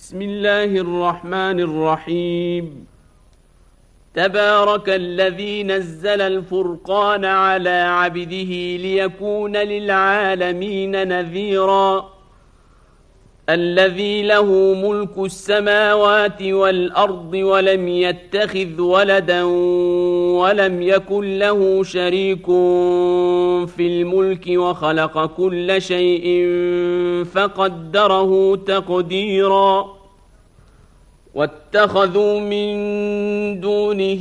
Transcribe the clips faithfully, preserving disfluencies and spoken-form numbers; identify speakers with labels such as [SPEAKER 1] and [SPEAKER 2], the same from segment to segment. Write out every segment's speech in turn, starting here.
[SPEAKER 1] بسم الله الرحمن الرحيم. تبارك الذي نزل الفرقان على عبده ليكون للعالمين نذيرا. الذي له ملك السماوات والأرض ولم يتخذ ولدا ولم يكن له شريك في الملك وخلق كل شيء فقدره تقديرا. واتخذوا من دونه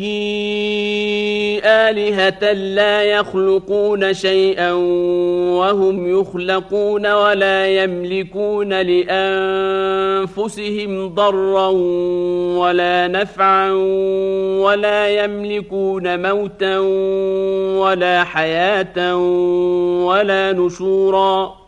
[SPEAKER 1] آلهة لا يخلقون شيئا وهم يخلقون ولا يملكون لأنفسهم ضرا ولا نفعا ولا يملكون موتا ولا حياة ولا نشورا.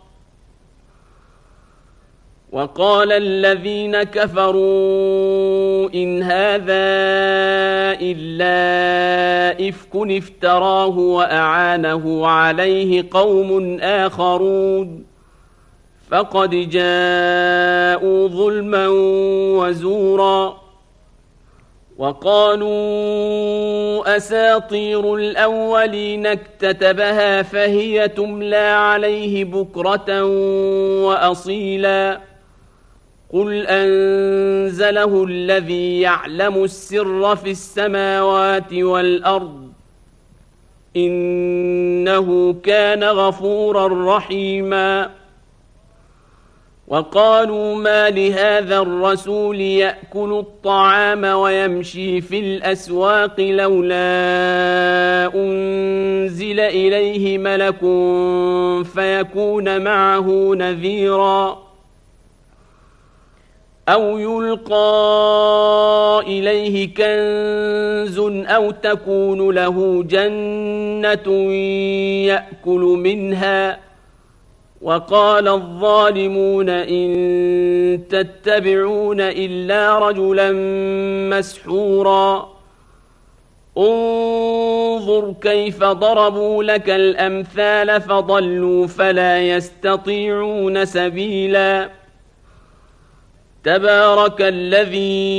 [SPEAKER 1] وقال الذين كفروا إن هذا إلا إفك افتراه وأعانه عليه قوم آخرون فقد جاءوا ظلما وزورا. وقالوا أساطير الأولين اكتتبها فهي تملى عليه بكرة وأصيلا. قل أنزله الذي يعلم السر في السماوات والأرض إنه كان غفورا رحيما. وقالوا ما لهذا الرسول يأكل الطعام ويمشي في الأسواق لولا أنزل إليه ملك فيكون معه نذيرا أو يلقى إليه كنز أو تكون له جنة يأكل منها. وقال الظالمون إن تتبعون إلا رجلا مسحورا. انظر كيف ضربوا لك الأمثال فضلوا فلا يستطيعون سبيلا. تبارك الذي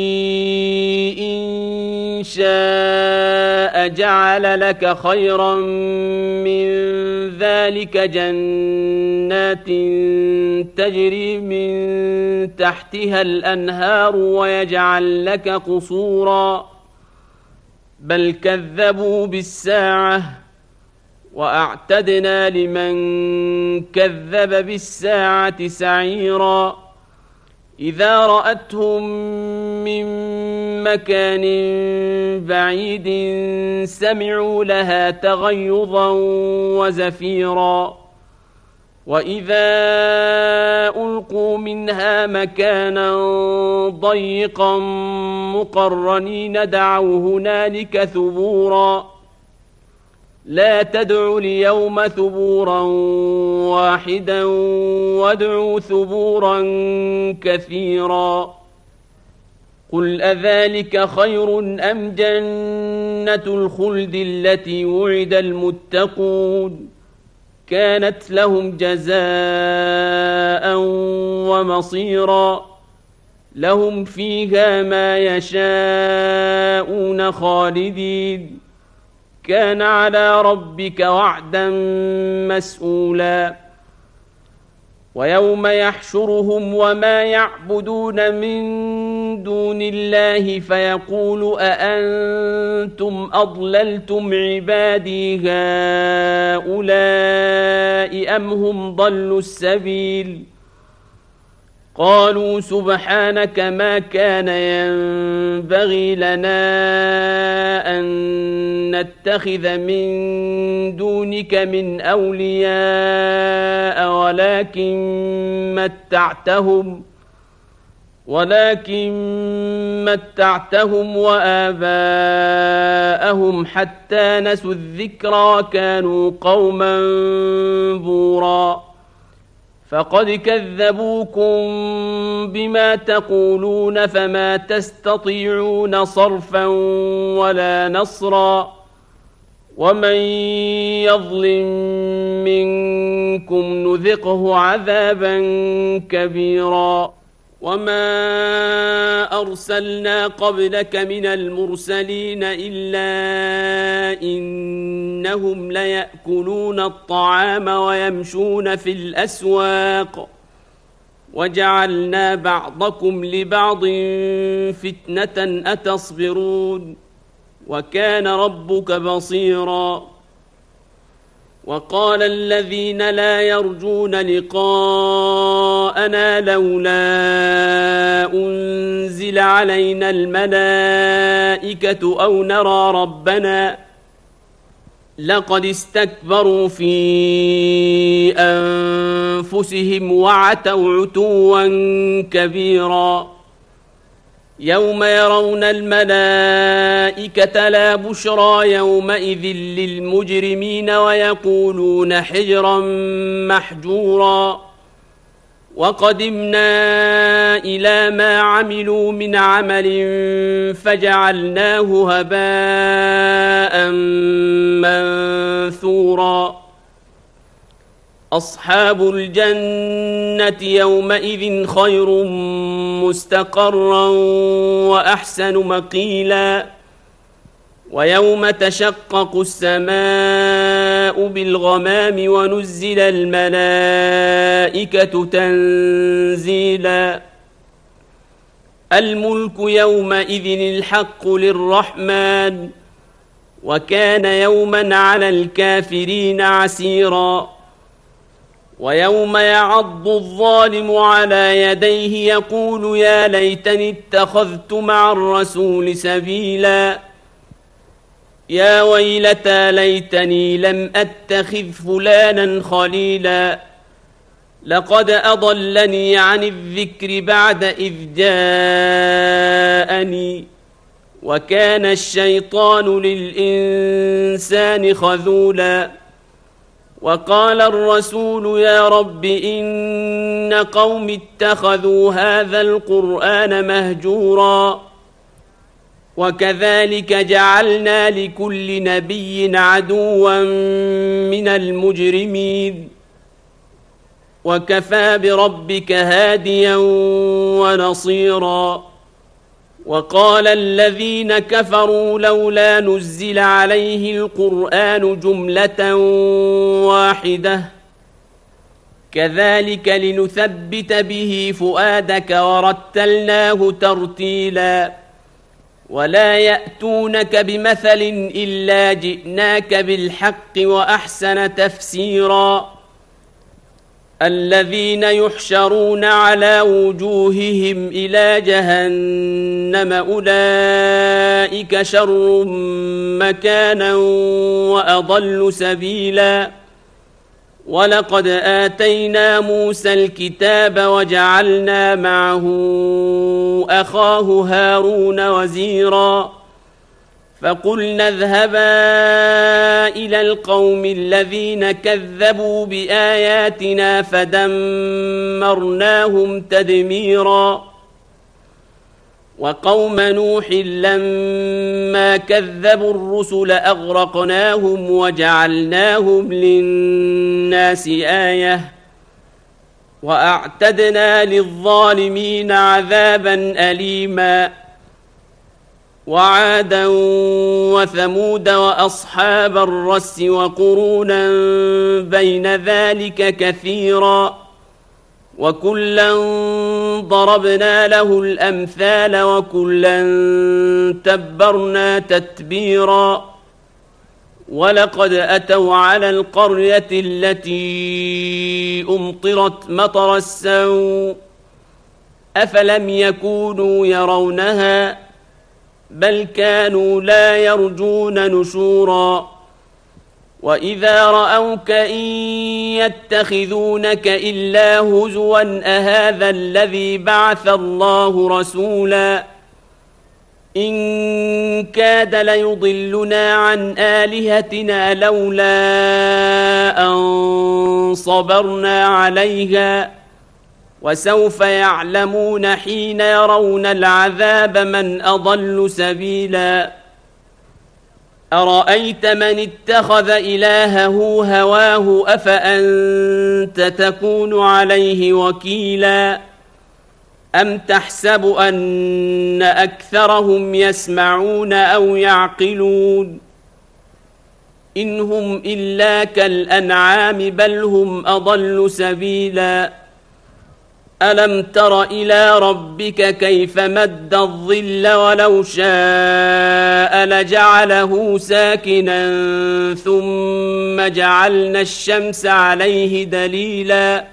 [SPEAKER 1] إن شاء جعل لك خيرا من ذلك جنات تجري من تحتها الأنهار ويجعل لك قصورا بل كذبوا بالساعة وأعتدنا لمن كذب بالساعة سعيرا. إذا رأتهم من مكان بعيد سمعوا لها تغيظا وزفيرا. وإذا ألقوا منها مكانا ضيقا مقرنين دعوا هنالك ثبورا. لا تدعوا اليوم ثبورا واحدا وادعوا ثبورا كثيرا. قل أذلك خير أم جنة الخلد التي وعد المتقون كانت لهم جزاء ومصيرا. لهم فيها ما يشاءون خالدين كان على ربك وعدا مسئولا. ويوم يحشرهم وما يعبدون من دون الله فيقول أأنتم أضللتم عبادي هؤلاء أم هم ضلوا السبيل. قالوا سبحانك ما كان ينبغي لنا أن نتخذ من دونك من أولياء ولكن متعتهم ولكن متعتهم وآباءهم حتى نسوا الذكرى كانوا قوما بورا. فقد كذبوكم بما تقولون فما تستطيعون صرفا ولا نصرا. ومن يظلم منكم نذقه عذابا كبيرا. وما أرسلنا قبلك من المرسلين إلا إنهم ليأكلون الطعام ويمشون في الأسواق وجعلنا بعضكم لبعض فتنة أتصبرون وكان ربك بصيرا. وقال الذين لا يرجون لقاءنا لولا أنزل علينا الملائكة أو نرى ربنا لقد استكبروا في أنفسهم وعتوا عتوا كبيرا. يوم يرون الملائكة لا بشرى يومئذ للمجرمين ويقولون حجرا محجورا. وقدمنا إلى ما عملوا من عمل فجعلناه هباء منثورا. أصحاب الجنة يومئذ خير مستقرا وأحسن مقيلا. ويوم تشقق السماء بالغمام ونزل الملائكة تنزيلا. الملك يومئذ الحق للرحمن وكان يوما على الكافرين عسيرا. ويوم يعض الظالم على يديه يقول يا ليتني اتخذت مع الرسول سبيلا. يا ويلتى ليتني لم أتخذ فلانا خليلا لقد أضلني عن الذكر بعد إذ جاءني وكان الشيطان للإنسان خذولا. وقال الرسول يا رب إن قوم اتخذوا هذا القرآن مهجورا. وكذلك جعلنا لكل نبي عدوا من المجرمين وكفى بربك هاديا ونصيرا. وقال الذين كفروا لولا نزل عليه القرآن جملة واحدة كذلك لنثبت به فؤادك ورتلناه ترتيلا. ولا يأتونك بمثل إلا جئناك بالحق وأحسن تفسيرا. الذين يحشرون على وجوههم إلى جهنم أولئك شر مكانا وأضل سبيلا. ولقد آتينا موسى الكتاب وجعلنا معه أخاه هارون وزيرا. فقلنا اذهبا إلى القوم الذين كذبوا بآياتنا فدمرناهم تدميرا. وقوم نوح لما كذبوا الرسل أغرقناهم وجعلناهم للناس آية وأعتدنا للظالمين عذابا أليما. وعادا وثمود وأصحاب الرس وقرونا بين ذلك كثيرا وكلا ضربنا له الأمثال وكلا تبرنا تتبيرا. ولقد أتوا على القرية التي أمطرت مطر السوء أفلم يكونوا يرونها بل كانوا لا يرجون نشورا. وإذا رأوك إن يتخذونك إلا هزوا أهذا الذي بعث الله رسولا إن كاد ليضلنا عن آلهتنا لولا أن صبرنا عليها وسوف يعلمون حين يرون العذاب من أضل سبيلا. أرأيت من اتخذ إلهه هواه أفأنت تكون عليه وكيلا أم تحسب أن أكثرهم يسمعون أو يعقلون إن هم إلا كالأنعام بل هم أضل سبيلا ألم تر إلى ربك كيف مد الظل ولو شاء لجعله ساكنا ثم جعلنا الشمس عليه دليلا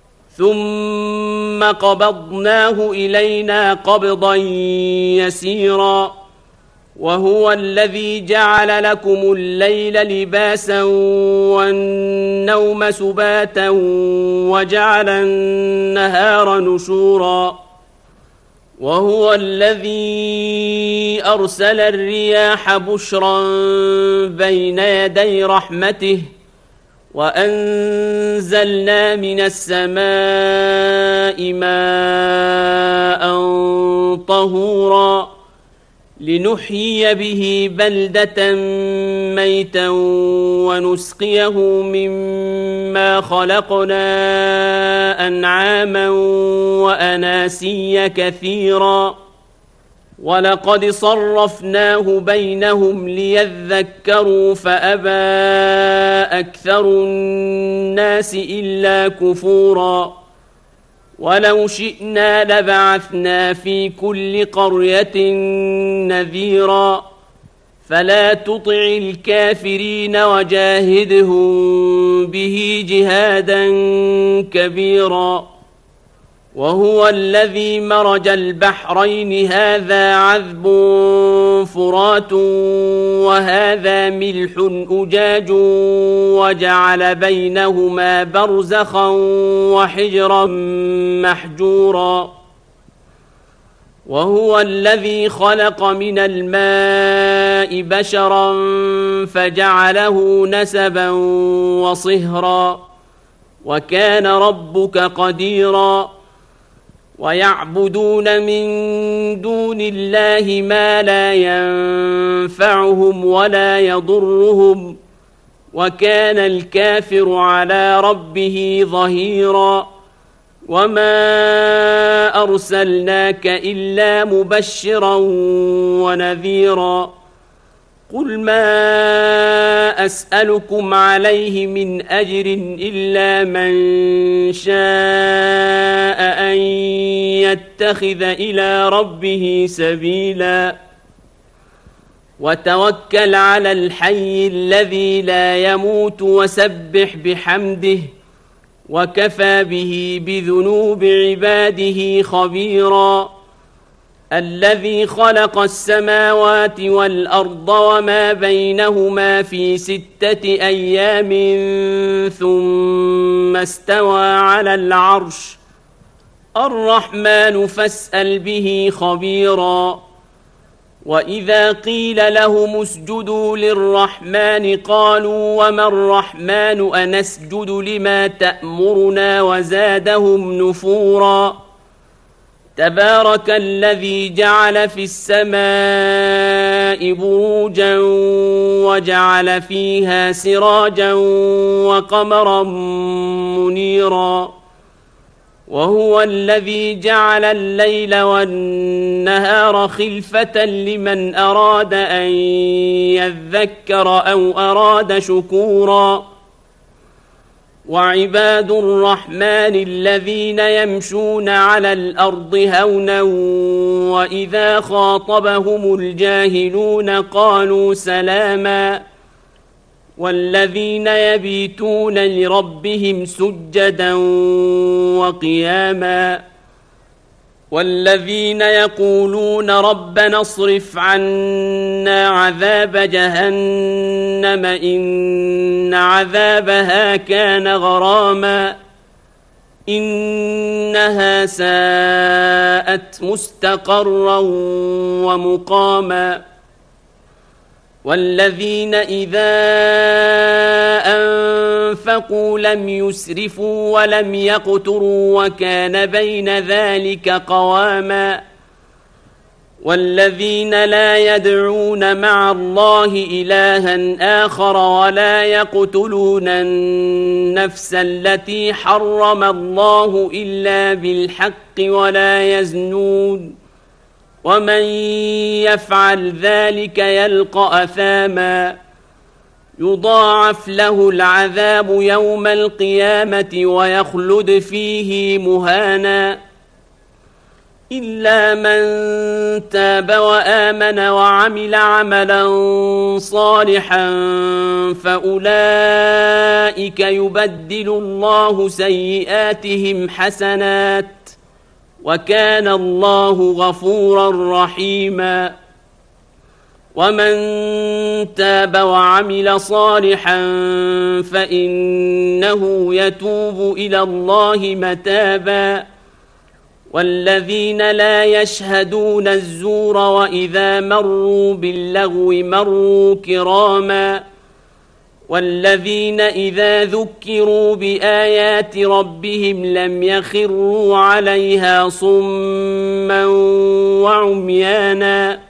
[SPEAKER 1] ثم قبضناه إلينا قبضا يسيرا وهو الذي جعل لكم الليل لباسا والنوم سباتا وجعل النهار نشورا وهو الذي أرسل الرياح بشرا بين يدي رحمته وأنزلنا من السماء ماء طهورا لنحيي به بلدة ميتا ونسقيه مما خلقنا أنعاما وأناسيا كثيرا ولقد صرفناه بينهم ليذكروا فأبى أكثر الناس إلا كفورا ولو شئنا لبعثنا في كل قرية نذيرا فلا تطع الكافرين وجاهدهم به جهادا كبيرا وهو الذي مرج البحرين هذا عذب فرات وهذا ملح أجاج وجعل بينهما برزخا وحجرا محجورا وهو الذي خلق من الماء بشرا فجعله نسبا وصهرا وكان ربك قديرا ويعبدون من دون الله ما لا ينفعهم ولا يضرهم وكان الكافر على ربه ظهيرا وما أرسلناك إلا مبشرا ونذيرا قل ما أسألكم عليه من أجر إلا من شاء أن يتخذ إلى ربه سبيلا وتوكل على الحي الذي لا يموت وسبح بحمده وكفى به بذنوب عباده خبيرا الذي خلق السماوات والأرض وما بينهما في ستة أيام ثم استوى على العرش الرحمن فاسأل به خبيرا وإذا قيل لهم اسجدوا للرحمن قالوا وما الرحمن أنسجد لما تأمرنا وزادهم نفورا تبارك الذي جعل في السماء بروجا وجعل فيها سراجا وقمرا منيرا وهو الذي جعل الليل والنهار خلفة لمن أراد أن يذكر أو أراد شكورا وعباد الرحمن الذين يمشون على الأرض هونا وإذا خاطبهم الجاهلون قالوا سلاما والذين يبيتون لربهم سجدا وقياما والذين يقولون ربنا اصرف عنا عذاب جهنم إن عذابها كان غراما إنها ساءت مستقرا ومقاما والذين إذا أنفقوا لم يسرفوا ولم يقتروا وكان بين ذلك قواما والذين لا يدعون مع الله إلها آخر ولا يقتلون النفس التي حرم الله إلا بالحق ولا يزنون ومن يفعل ذلك يلقى أثاما يضاعف له العذاب يوم القيامة ويخلد فيه مهانا إلا من تاب وآمن وعمل عملا صالحا فأولئك يبدل الله سيئاتهم حسنات وكان الله غفورا رحيما ومن تاب وعمل صالحا فإنه يتوب إلى الله متابا والذين لا يشهدون الزور وإذا مروا باللغو مروا كراما والذين إذا ذكروا بآيات ربهم لم يخروا عليها صما وعميانا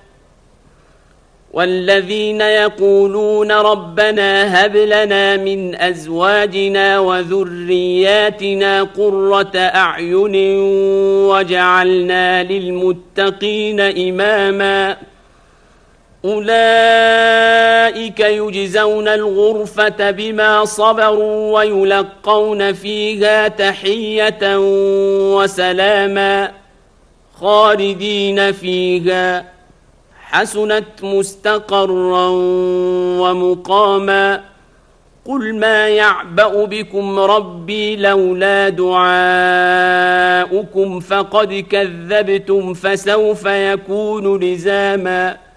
[SPEAKER 1] والذين يقولون ربنا هب لنا من أزواجنا وذرياتنا قرة أعين وجعلنا للمتقين إماما أولئك يجزون الغرفة بما صبروا ويلقون فيها تحية وسلاما خالدين فيها حسنت مستقرا ومقاما قل ما يعبأ بكم ربي لولا دعاؤكم فقد كذبتم فسوف يكون لزاما